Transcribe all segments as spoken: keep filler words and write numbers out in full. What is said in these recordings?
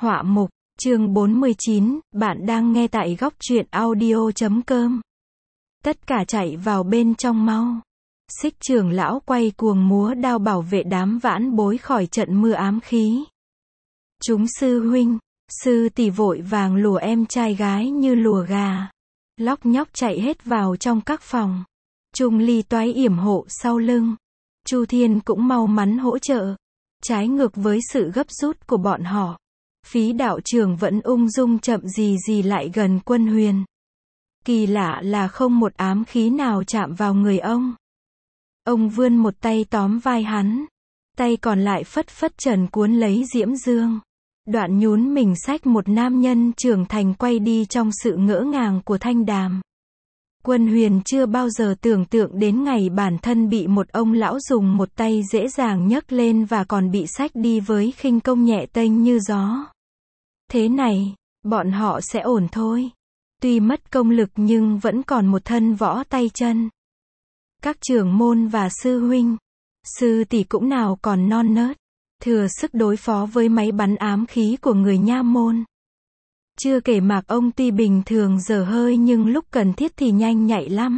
Họa mục, chương bốn mươi chín, bạn đang nghe tại góc truyện audio chấm com. Tất cả chạy vào bên trong mau. Xích trưởng lão quay cuồng múa đao bảo vệ đám vãn bối khỏi trận mưa ám khí. Chúng sư huynh, sư tỷ vội vàng lùa em trai gái như lùa gà. Lóc nhóc chạy hết vào trong các phòng. Trung Ly toái yểm hộ sau lưng. Chu Thiên cũng mau mắn hỗ trợ. Trái ngược với sự gấp rút của bọn họ, Phí đạo trưởng vẫn ung dung chậm gì gì lại gần Quân Huyền. Kỳ lạ là không một ám khí nào chạm vào người ông. Ông vươn một tay tóm vai hắn, tay còn lại phất phất trần cuốn lấy diễm dương. Đoạn nhún mình xách một nam nhân trưởng thành quay đi trong sự ngỡ ngàng của thanh đàm. Quân Huyền chưa bao giờ tưởng tượng đến ngày bản thân bị một ông lão dùng một tay dễ dàng nhấc lên và còn bị xách đi với khinh công nhẹ tênh như gió. Thế này, bọn họ sẽ ổn thôi. Tuy mất công lực nhưng vẫn còn một thân võ tay chân. Các trưởng môn và sư huynh, sư tỷ cũng nào còn non nớt, thừa sức đối phó với máy bắn ám khí của người nha môn. Chưa kể Mạc ông tuy bình thường dở hơi nhưng lúc cần thiết thì nhanh nhạy lắm.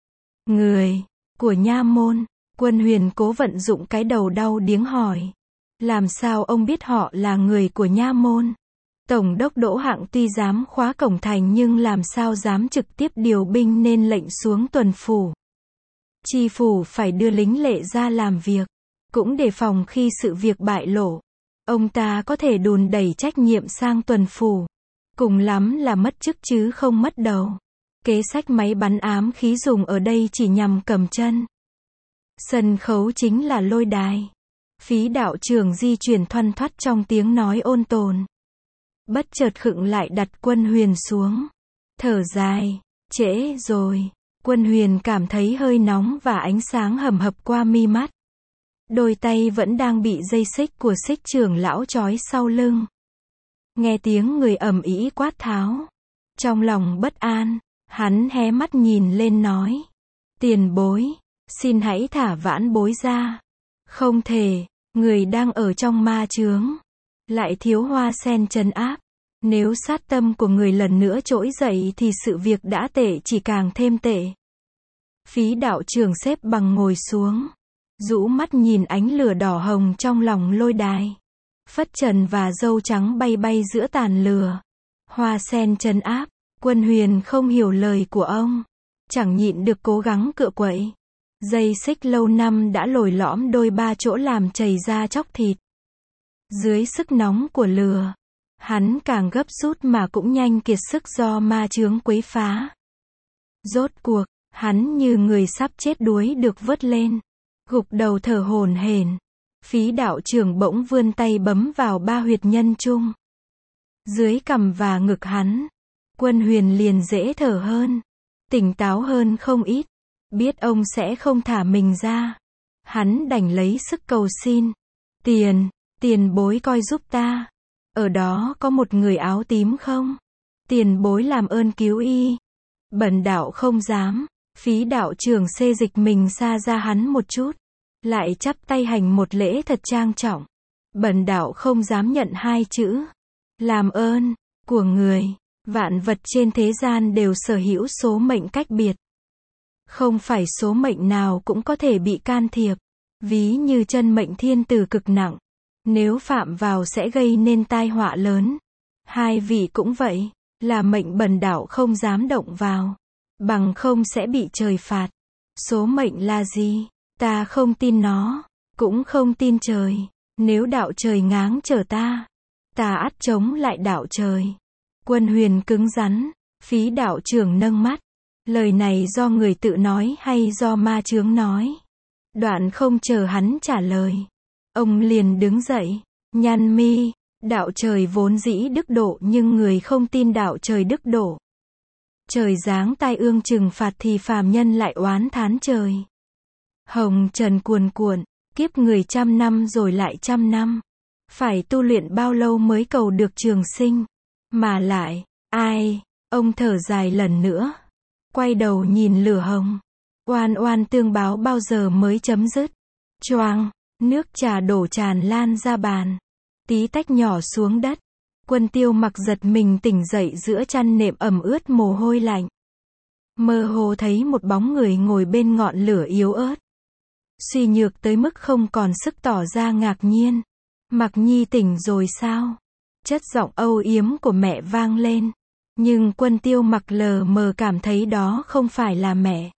Người của nha môn, Quân Huyền cố vận dụng cái đầu đau điếng hỏi. Làm sao ông biết họ là người của nha môn? Tổng đốc Đỗ Hạng tuy dám khóa cổng thành nhưng làm sao dám trực tiếp điều binh nên lệnh xuống tuần phủ. Tri phủ phải đưa lính lệ ra làm việc, cũng đề phòng khi sự việc bại lộ. Ông ta có thể đùn đẩy trách nhiệm sang tuần phủ. Cùng lắm là mất chức chứ không mất đầu. Kế sách máy bắn ám khí dùng ở đây chỉ nhằm cầm chân. Sân khấu chính là lôi đài. Phí đạo trưởng di chuyển thoăn thoắt trong tiếng nói ôn tồn. Bất chợt khựng lại đặt Quân Huyền xuống. Thở dài, trễ rồi. Quân Huyền cảm thấy hơi nóng và ánh sáng hầm hập qua mi mắt. Đôi tay vẫn đang bị dây xích của xích trưởng lão trói sau lưng. Nghe tiếng người ầm ĩ quát tháo. Trong lòng bất an, hắn hé mắt nhìn lên nói. Tiền bối, xin hãy thả vãn bối ra. Không thể, người đang ở trong ma chướng. Lại thiếu hoa sen trấn áp. Nếu sát tâm của người lần nữa trỗi dậy thì sự việc đã tệ chỉ càng thêm tệ. Phí đạo trưởng xếp bằng ngồi xuống. Rũ mắt nhìn ánh lửa đỏ hồng trong lòng lôi đài. Phất trần và dâu trắng bay bay giữa tàn lửa. Hoa sen trấn áp. Quân Huyền không hiểu lời của ông. Chẳng nhịn được cố gắng cựa quậy. Dây xích lâu năm đã lồi lõm đôi ba chỗ làm chảy ra chóc thịt. Dưới sức nóng của lửa, hắn càng gấp rút mà cũng nhanh kiệt sức do ma chướng quấy phá. Rốt cuộc, hắn như người sắp chết đuối được vớt lên. Gục đầu thở hổn hển. Phí đạo trưởng bỗng vươn tay bấm vào ba huyệt nhân trung. Dưới cằm và ngực hắn, Quân Huyền liền dễ thở hơn. Tỉnh táo hơn không ít. Biết ông sẽ không thả mình ra. Hắn đành lấy sức cầu xin. Tiền, tiền bối coi giúp ta. Ở đó có một người áo tím không? Tiền bối làm ơn cứu y. Bần đạo không dám. Phí đạo trưởng xê dịch mình xa ra hắn một chút. Lại chắp tay hành một lễ thật trang trọng. Bần đạo không dám nhận hai chữ. Làm ơn, của người. Vạn vật trên thế gian đều sở hữu số mệnh cách biệt. Không phải số mệnh nào cũng có thể bị can thiệp. Ví như chân mệnh thiên tử cực nặng. Nếu phạm vào sẽ gây nên tai họa lớn. Hai vị cũng vậy. Là mệnh bần đạo không dám động vào. Bằng không sẽ bị trời phạt. Số mệnh là gì? Ta không tin nó. Cũng không tin trời. Nếu đạo trời ngáng trở ta, ta ắt chống lại đạo trời. Quân Huyền cứng rắn. Phí đạo trưởng nâng mắt. Lời này do người tự nói hay do ma chướng nói? Đoạn không chờ hắn trả lời. Ông liền đứng dậy. Nhăn mi. Đạo trời vốn dĩ đức độ nhưng người không tin đạo trời đức độ. Trời giáng tai ương trừng phạt thì phàm nhân lại oán thán trời. Hồng trần cuồn cuộn. Kiếp người trăm năm rồi lại trăm năm. Phải tu luyện bao lâu mới cầu được trường sinh? Mà lại, ai? Ông thở dài lần nữa. Quay đầu nhìn lửa hồng. Oan oan tương báo bao giờ mới chấm dứt? Choang, nước trà đổ tràn lan ra bàn. Tí tách nhỏ xuống đất. Quân Tiêu Mặc giật mình tỉnh dậy giữa chăn nệm ẩm ướt mồ hôi lạnh. Mơ hồ thấy một bóng người ngồi bên ngọn lửa yếu ớt. Suy nhược tới mức không còn sức tỏ ra ngạc nhiên. Mặc Nhi tỉnh rồi sao? Chất giọng âu yếm của mẹ vang lên. Nhưng Quân Tiêu Mặc lờ mờ cảm thấy đó không phải là mẹ.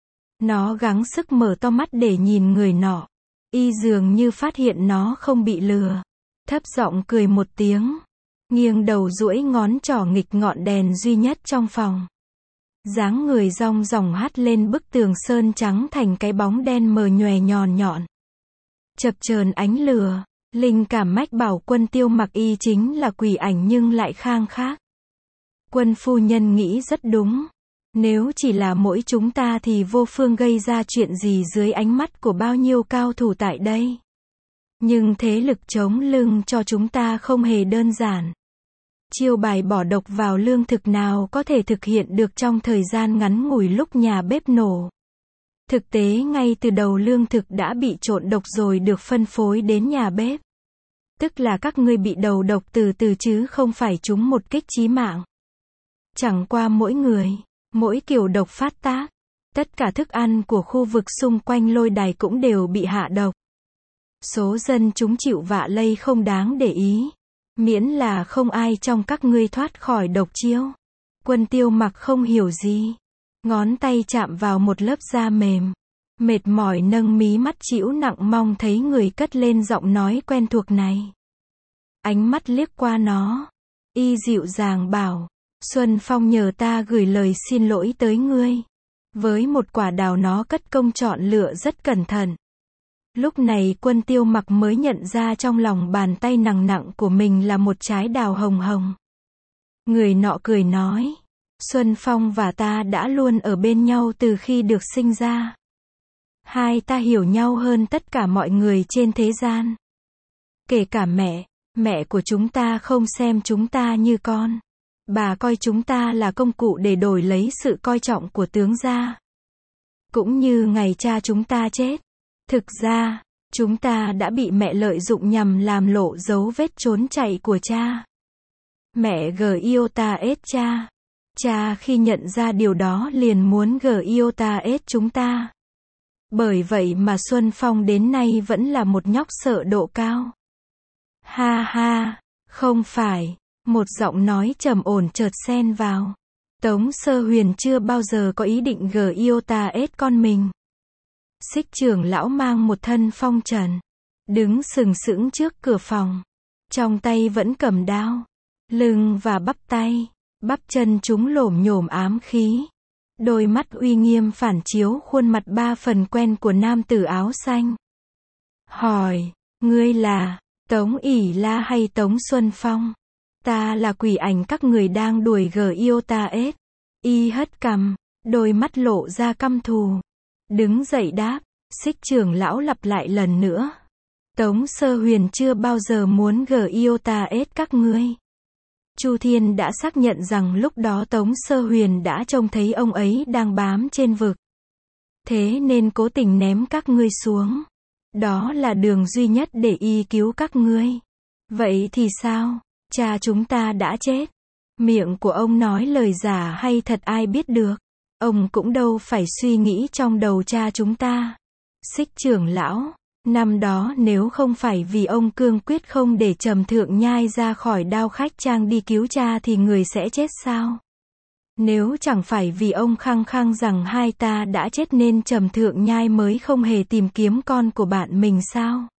Nó gắng sức mở to mắt để nhìn người nọ. Y dường như phát hiện nó không bị lừa. Thấp giọng cười một tiếng. Nghiêng đầu duỗi ngón trỏ nghịch ngọn đèn duy nhất trong phòng. Dáng người rong ròng hắt lên bức tường sơn trắng thành cái bóng đen mờ nhòe nhọn nhọn. Chập chờn ánh lửa, linh cảm mách bảo Quân Tiêu Mặc y chính là quỷ ảnh nhưng lại khang khác. Quân phu nhân nghĩ rất đúng. Nếu chỉ là mỗi chúng ta thì vô phương gây ra chuyện gì dưới ánh mắt của bao nhiêu cao thủ tại đây. Nhưng thế lực chống lưng cho chúng ta không hề đơn giản. Chiêu bài bỏ độc vào lương thực nào có thể thực hiện được trong thời gian ngắn ngủi lúc nhà bếp nổ. Thực tế ngay từ đầu lương thực đã bị trộn độc rồi được phân phối đến nhà bếp. Tức là các ngươi bị đầu độc từ từ chứ không phải trúng một kích chí mạng. Chẳng qua mỗi người, mỗi kiểu độc phát tác, tất cả thức ăn của khu vực xung quanh lôi đài cũng đều bị hạ độc. Số dân chúng chịu vạ lây không đáng để ý. Miễn là không ai trong các ngươi thoát khỏi độc chiêu. Quân Tiêu Mặc không hiểu gì. Ngón tay chạm vào một lớp da mềm. Mệt mỏi nâng mí mắt chĩu nặng mong thấy người cất lên giọng nói quen thuộc này. Ánh mắt liếc qua nó. Y dịu dàng bảo. Xuân Phong nhờ ta gửi lời xin lỗi tới ngươi. Với một quả đào nó cất công chọn lựa rất cẩn thận. Lúc này Quân Tiêu Mặc mới nhận ra trong lòng bàn tay nặng nặng của mình là một trái đào hồng hồng. Người nọ cười nói. Xuân Phong và ta đã luôn ở bên nhau từ khi được sinh ra. Hai ta hiểu nhau hơn tất cả mọi người trên thế gian. Kể cả mẹ, mẹ của chúng ta không xem chúng ta như con. Bà coi chúng ta là công cụ để đổi lấy sự coi trọng của tướng gia. Cũng như ngày cha chúng ta chết. Thực ra, chúng ta đã bị mẹ lợi dụng nhằm làm lộ dấu vết trốn chạy của cha. Mẹ gờ yêu ta ết cha. Cha khi nhận ra điều đó liền muốn gờ yêu ta ết chúng ta. Bởi vậy mà Xuân Phong đến nay vẫn là một nhóc sợ độ cao. Ha ha, không phải. Một giọng nói trầm ổn chợt xen vào. Tống Sơ Huyền chưa bao giờ có ý định gờ yêu ta ết con mình. Xích trưởng lão mang một thân phong trần. Đứng sừng sững trước cửa phòng. Trong tay vẫn cầm đao. Lưng và bắp tay. Bắp chân chúng lổm nhổm ám khí. Đôi mắt uy nghiêm phản chiếu khuôn mặt ba phần quen của nam tử áo xanh. Hỏi, ngươi là Tống ỷ La hay Tống Xuân Phong? Ta là quỷ ảnh các người đang đuổi gờ yêu ta ết. Y hất cằm, đôi mắt lộ ra căm thù. Đứng dậy đáp, xích trưởng lão lặp lại lần nữa. Tống Sơ Huyền chưa bao giờ muốn gờ yêu ta ết các ngươi. Chu Thiên đã xác nhận rằng lúc đó Tống Sơ Huyền đã trông thấy ông ấy đang bám trên vực. Thế nên cố tình ném các ngươi xuống. Đó là đường duy nhất để y cứu các ngươi. Vậy thì sao? Cha chúng ta đã chết. Miệng của ông nói lời giả hay thật ai biết được. Ông cũng đâu phải suy nghĩ trong đầu cha chúng ta. Xích trưởng lão, năm đó nếu không phải vì ông cương quyết không để Trầm Thượng Nhai ra khỏi đao khách trang đi cứu cha thì người sẽ chết sao? Nếu chẳng phải vì ông khăng khăng rằng hai ta đã chết nên Trầm Thượng Nhai mới không hề tìm kiếm con của bạn mình sao?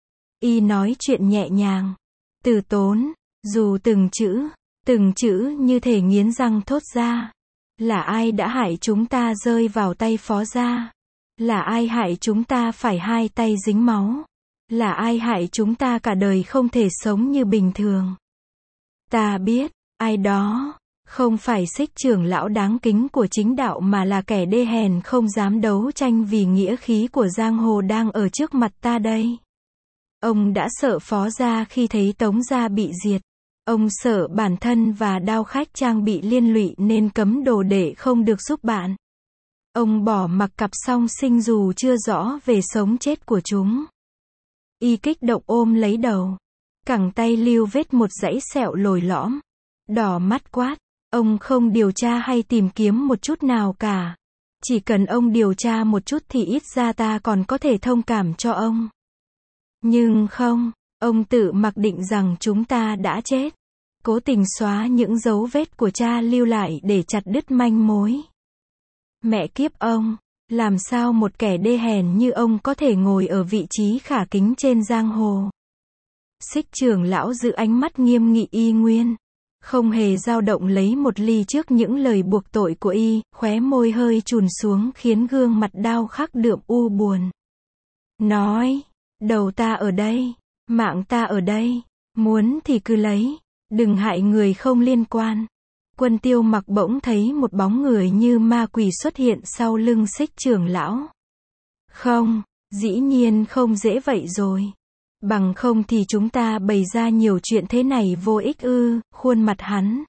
Y nói chuyện nhẹ nhàng, từ tốn, dù từng chữ, từng chữ như thể nghiến răng thốt ra. Là ai đã hại chúng ta rơi vào tay Phó gia? Là ai hại chúng ta phải hai tay dính máu? Là ai hại chúng ta cả đời không thể sống như bình thường? Ta biết, ai đó, không phải xích trưởng lão đáng kính của chính đạo mà là kẻ đê hèn không dám đấu tranh vì nghĩa khí của giang hồ đang ở trước mặt ta đây. Ông đã sợ Phó gia khi thấy Tống gia bị diệt. Ông sợ bản thân và đao khách trang bị liên lụy nên cấm đồ đệ không được giúp bạn. Ông bỏ mặc cặp song sinh dù chưa rõ về sống chết của chúng. Y kích động ôm lấy đầu. cẳng tay lưu vết một dãy sẹo lồi lõm. Đỏ mắt quát, ông không điều tra hay tìm kiếm một chút nào cả. Chỉ cần ông điều tra một chút thì ít ra ta còn có thể thông cảm cho ông. Nhưng không, ông tự mặc định rằng chúng ta đã chết. Cố tình xóa những dấu vết của cha lưu lại để chặt đứt manh mối. Mẹ kiếp ông, làm sao một kẻ đê hèn như ông có thể ngồi ở vị trí khả kính trên giang hồ? Xích trưởng lão giữ ánh mắt nghiêm nghị y nguyên, không hề dao động lấy một ly trước những lời buộc tội của y, khóe môi hơi chùn xuống khiến gương mặt đau khắc đượm u buồn. Nói, đầu ta ở đây, mạng ta ở đây, muốn thì cứ lấy, đừng hại người không liên quan. Quân Tiêu Mặc bỗng thấy một bóng người như ma quỷ xuất hiện sau lưng Xích trưởng lão. Không, dĩ nhiên không dễ vậy rồi. Bằng không thì chúng ta bày ra nhiều chuyện thế này vô ích ư? Khuôn mặt hắn,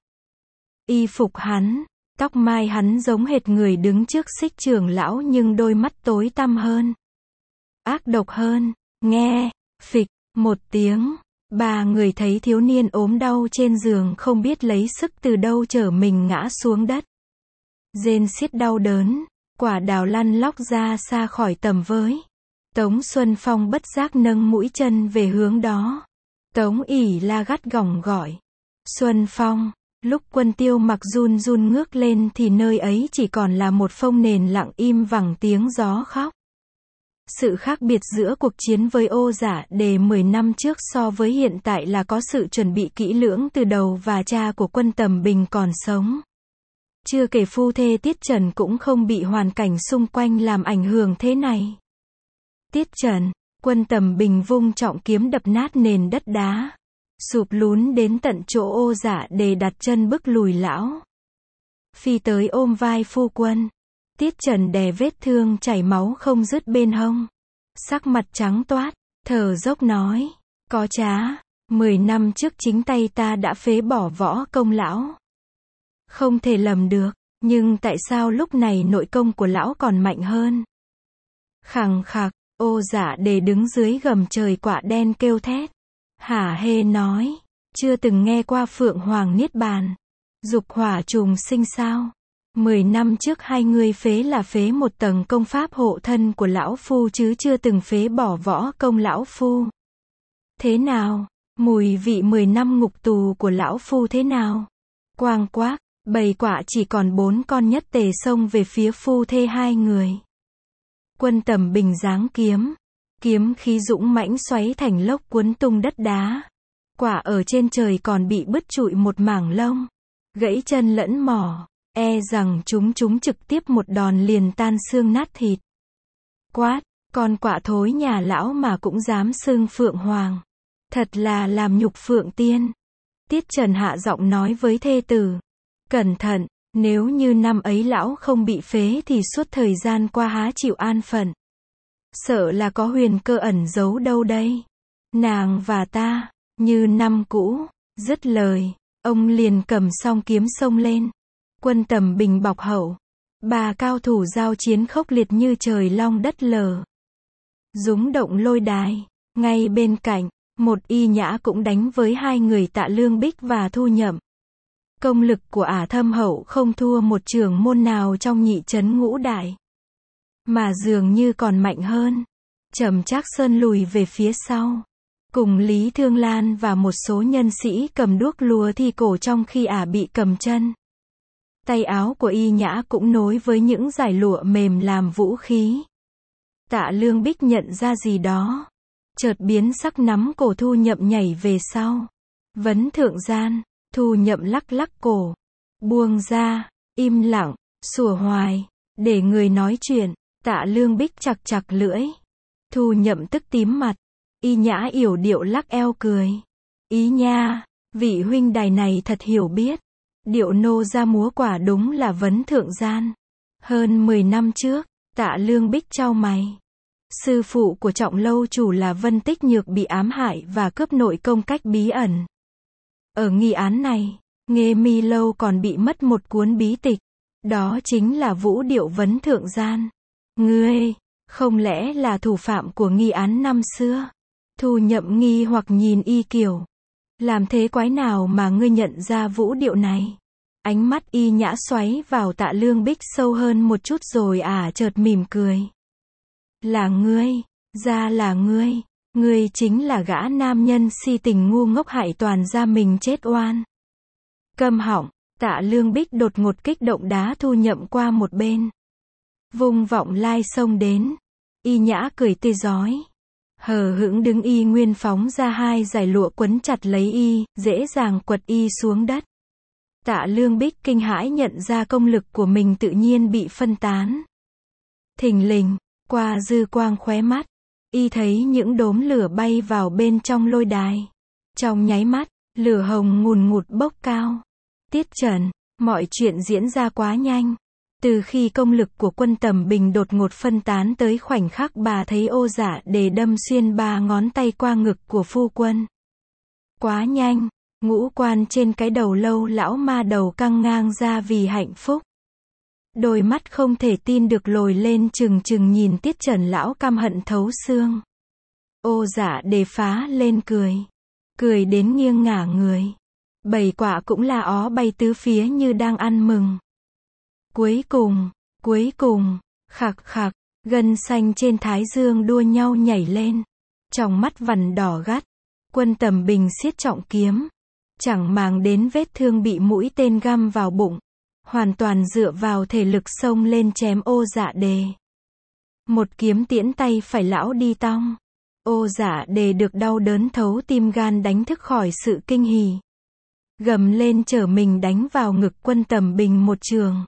y phục hắn, tóc mai hắn giống hệt người đứng trước Xích trưởng lão nhưng đôi mắt tối tăm hơn, ác độc hơn. Nghe, phịch, một tiếng, ba người thấy thiếu niên ốm đau trên giường không biết lấy sức từ đâu chở mình ngã xuống đất. Rên xiết đau đớn, quả đào lăn lóc ra xa khỏi tầm với. Tống Xuân Phong bất giác nâng mũi chân về hướng đó. Tống ỉ la gắt gỏng gọi. Xuân Phong, lúc Quân Tiêu Mặc run run ngước lên thì nơi ấy chỉ còn là một phông nền lặng im vẳng tiếng gió khóc. Sự khác biệt giữa cuộc chiến với Ô Giả Đề mười năm trước so với hiện tại là có sự chuẩn bị kỹ lưỡng từ đầu và cha của Quân Tầm Bình còn sống. Chưa kể phu thê Tiết Trần cũng không bị hoàn cảnh xung quanh làm ảnh hưởng thế này. Tiết Trần, Quân Tầm Bình vung trọng kiếm đập nát nền đất đá, sụp lún đến tận chỗ Ô Giả Đề đặt chân bức lùi lão. Phi tới ôm vai phu quân. Tiết Trần đè vết thương chảy máu không dứt bên hông. Sắc mặt trắng toát, thở dốc nói, có trá, mười năm trước chính tay ta đã phế bỏ võ công lão. Không thể lầm được, nhưng tại sao lúc này nội công của lão còn mạnh hơn? Khằng khặc, Ô Giả Đề đứng dưới gầm trời quạ đen kêu thét. Hả hê nói, chưa từng nghe qua Phượng Hoàng Niết Bàn, dục hỏa trùng sinh sao? Mười năm trước hai người phế là phế một tầng công pháp hộ thân của lão phu chứ chưa từng phế bỏ võ công lão phu. Thế nào? Mùi vị mười năm ngục tù của lão phu thế nào? Quang quác, bầy quạ chỉ còn bốn con nhất tề xông về phía phu thê hai người. Quân Tầm Bình giáng kiếm, kiếm khí dũng mãnh xoáy thành lốc cuốn tung đất đá. Quả ở trên trời còn bị bứt trụi một mảng lông, gãy chân lẫn mỏ. E rằng chúng chúng trực tiếp một đòn liền tan xương nát thịt. Quát, con quạ thối nhà lão mà cũng dám xưng Phượng Hoàng. Thật là làm nhục Phượng Tiên. Tiết Trần hạ giọng nói với thê tử. Cẩn thận, nếu như năm ấy lão không bị phế thì suốt thời gian qua há chịu an phận. Sợ là có huyền cơ ẩn giấu đâu đây. Nàng và ta, như năm cũ. Dứt lời, ông liền cầm song kiếm xông lên. Quân Tầm Bình bọc hậu. Ba cao thủ giao chiến khốc liệt như trời long đất lở. Rúng động lôi đài. Ngay bên cạnh, một y nhã cũng đánh với hai người Tạ Lương Bích và Thu Nhậm. Công lực của ả thâm hậu không thua một trưởng môn nào trong nhị trấn ngũ đại. Mà dường như còn mạnh hơn. Trầm Trác Sơn lùi về phía sau. Cùng Lý Thương Lan và một số nhân sĩ cầm đuốc lùa thi cổ trong khi ả bị cầm chân. Tay áo của y nhã cũng nối với những dải lụa mềm làm vũ khí. Tạ Lương Bích nhận ra gì đó. Chợt biến sắc nắm cổ Thu Nhậm nhảy về sau. Vấn thượng gian, Thu Nhậm lắc lắc cổ. Buông ra, im lặng, sủa hoài, để người nói chuyện. Tạ Lương Bích chặt chặt lưỡi. Thu Nhậm tức tím mặt. Y nhã yểu điệu lắc eo cười. Ý nha, vị huynh đài này thật hiểu biết. Điệu nô ra múa quả đúng là vấn thượng gian. Hơn mười năm trước, Tạ Lương Bích chau mày. Sư phụ của Trọng lâu chủ là Vân Tích Nhược bị ám hại và cướp nội công cách bí ẩn. Ở nghi án này, Nghê Mi lâu còn bị mất một cuốn bí tịch. Đó chính là vũ điệu vấn thượng gian. Ngươi, không lẽ là thủ phạm của nghi án năm xưa? Thu Nhậm nghi hoặc nhìn y kiểu, Làm thế quái nào mà ngươi nhận ra vũ điệu này? Ánh mắt Y Nhã xoáy vào Tạ Lương Bích sâu hơn một chút rồi ả chợt mỉm cười. Là ngươi, ra là ngươi, ngươi chính là gã nam nhân si tình ngu ngốc hại toàn gia mình chết oan. Câm họng, Tạ Lương Bích đột ngột kích động đá Thu Nhậm qua một bên. Vung vọng lai xông đến. Y Nhã cười tươi rói. Hờ hững đứng y nguyên phóng ra hai dải lụa quấn chặt lấy y, dễ dàng quật y xuống đất. Tạ Lương Bích kinh hãi nhận ra công lực của mình tự nhiên bị phân tán. Thình lình, qua dư quang khóe mắt, y thấy những đốm lửa bay vào bên trong lôi đài. Trong nháy mắt, lửa hồng ngùn ngụt bốc cao. Tiết Trần, mọi chuyện diễn ra quá nhanh. Từ khi công lực của Quân Tầm Bình đột ngột phân tán tới khoảnh khắc bà thấy Ô Dạ Đề đâm xuyên ba ngón tay qua ngực của phu quân. Quá nhanh, ngũ quan trên cái đầu lâu lão ma đầu căng ngang ra vì hạnh phúc. Đôi mắt không thể tin được lồi lên trừng trừng nhìn Tiết Trần lão căm hận thấu xương. Ô Dạ Đề phá lên cười. Cười đến nghiêng ngả người. Bầy quạ cũng la ó bay tứ phía như đang ăn mừng. Cuối cùng, cuối cùng, khạc khạc, gân xanh trên thái dương đua nhau nhảy lên. Trong mắt vằn đỏ gắt, Quân Tầm Bình siết trọng kiếm. Chẳng màng đến vết thương bị mũi tên găm vào bụng. Hoàn toàn dựa vào thể lực xông lên chém Ô Dạ Đề. Một kiếm tiễn tay phải lão đi tong. Ô Dạ Đề được đau đớn thấu tim gan đánh thức khỏi sự kinh hỉ. Gầm lên chở mình đánh vào ngực Quân Tầm Bình một trường.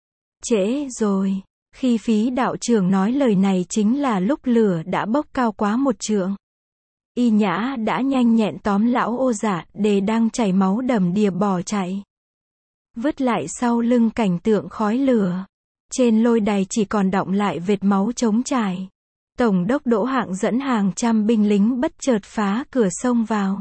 Trễ rồi, khi Phí đạo trưởng nói lời này chính là lúc lửa đã bốc cao quá một trượng. Y Nhã đã nhanh nhẹn tóm lão Ô Dạ Đề đang chảy máu đầm đìa bỏ chạy. Vứt lại sau lưng cảnh tượng khói lửa. Trên lôi đài chỉ còn đọng lại vệt máu trống trải. Tổng đốc Đỗ Hạng dẫn hàng trăm binh lính bất chợt phá cửa xông vào.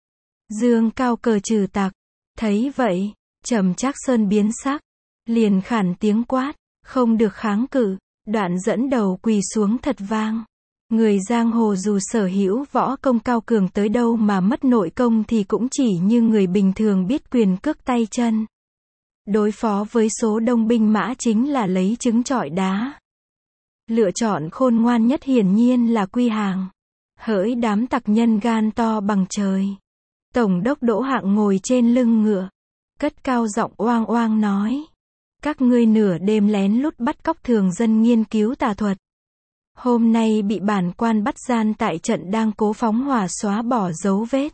Dương cao cờ trừ tặc. Thấy vậy, Trầm Trác Sơn biến sắc. Liền khản tiếng quát, không được kháng cự, đoạn dẫn đầu quỳ xuống thật vang. Người giang hồ dù sở hữu võ công cao cường tới đâu mà mất nội công thì cũng chỉ như người bình thường biết quyền cước tay chân. Đối phó với số đông binh mã chính là lấy trứng trọi đá. Lựa chọn khôn ngoan nhất hiển nhiên là quy hàng. Hỡi đám tặc nhân gan to bằng trời. Tổng đốc Đỗ Hạng ngồi trên lưng ngựa, cất cao giọng oang oang nói. Các ngươi nửa đêm lén lút bắt cóc thường dân nghiên cứu tà thuật. Hôm nay bị bản quan bắt gian tại trận đang cố phóng hỏa xóa bỏ dấu vết.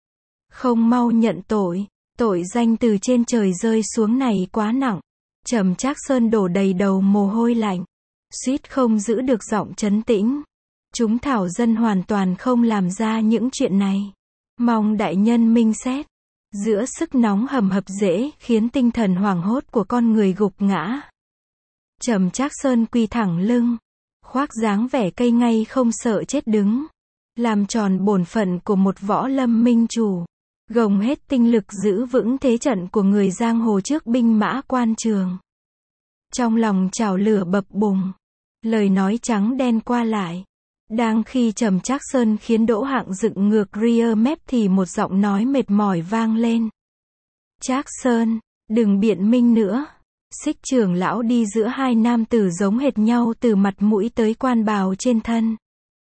Không mau nhận tội, tội danh từ trên trời rơi xuống này quá nặng. Trầm Trác Sơn đổ đầy đầu mồ hôi lạnh. Suýt không giữ được giọng trấn tĩnh. Chúng thảo dân hoàn toàn không làm ra những chuyện này. Mong đại nhân minh xét. Giữa sức nóng hầm hập dễ khiến tinh thần hoảng hốt của con người gục ngã. Trầm Trác Sơn quỳ thẳng lưng, khoác dáng vẻ cây ngay không sợ chết đứng, làm tròn bổn phận của một võ lâm minh chủ, gồng hết tinh lực giữ vững thế trận của người giang hồ trước binh mã quan trường. Trong lòng trào lửa bập bùng, lời nói trắng đen qua lại. Đang khi Trầm Trác Sơn khiến Đỗ Hạng dựng ngược rear mép thì một giọng nói mệt mỏi vang lên. Trác Sơn, đừng biện minh nữa. Xích trưởng lão đi giữa hai nam tử giống hệt nhau từ mặt mũi tới quan bào trên thân.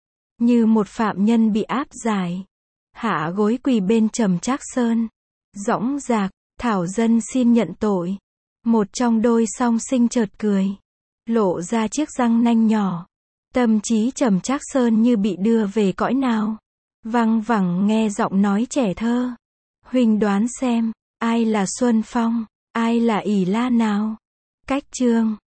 Như một phạm nhân bị áp giải. Hạ gối quỳ bên Trầm Trác Sơn. Dõng dạc, thảo dân xin nhận tội. Một trong đôi song sinh chợt cười. Lộ ra chiếc răng nanh nhỏ. Tâm trí Trầm Trác Sơn như bị đưa về cõi nào. Văng vẳng nghe giọng nói trẻ thơ. Huynh đoán xem, ai là Xuân Phong, ai là ỷ La nào? Cách chương